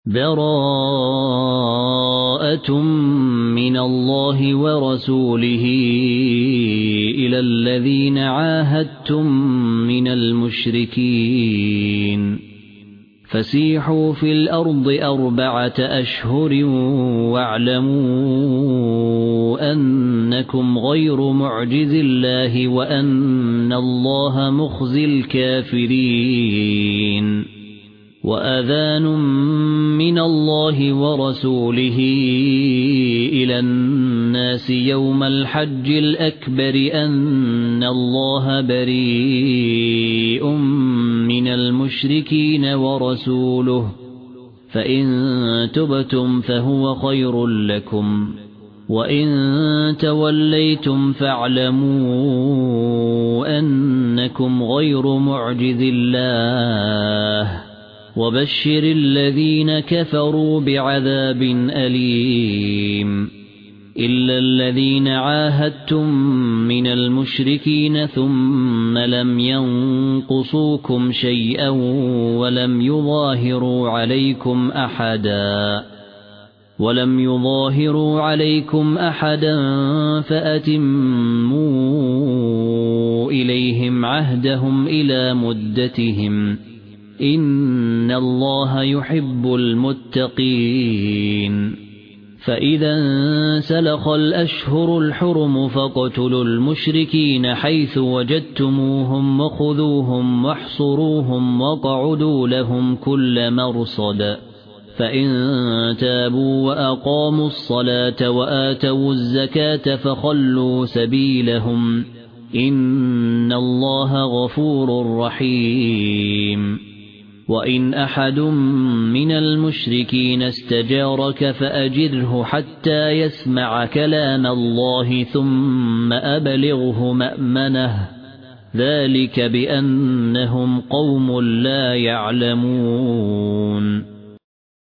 براءة من الله ورسوله إلى الذين عاهدتم من المشركين فسيحوا في الأرض 4 أشهر واعلموا أنكم غير معجز الله وأن الله مخزي الكافرين وأذان من الله ورسوله إلى الناس يوم الحج الأكبر أن الله بريء من المشركين ورسوله فإن تبتم فهو خير لكم وإن توليتم فاعلموا أنكم غير معجز الله وبشر الذين كفروا بعذاب أليم إلا الذين عاهدتم من المشركين ثم لم ينقصوكم شيئا ولم يظاهروا عليكم أحدا فأتموا إليهم عهدهم إلى مدتهم إن الله يحب المتقين فإذا انسلخ الأشهر الحرم فاقتلوا المشركين حيث وجدتموهم وخذوهم واحصروهم واقعدوا لهم كل مرصد فإن تابوا وأقاموا الصلاة وآتوا الزكاة فخلوا سبيلهم إن الله غفور رحيم وإن أحد من المشركين استجارك فأجره حتى يسمع كلام الله ثم أبلغه مأمنه ذلك بأنهم قوم لا يعلمون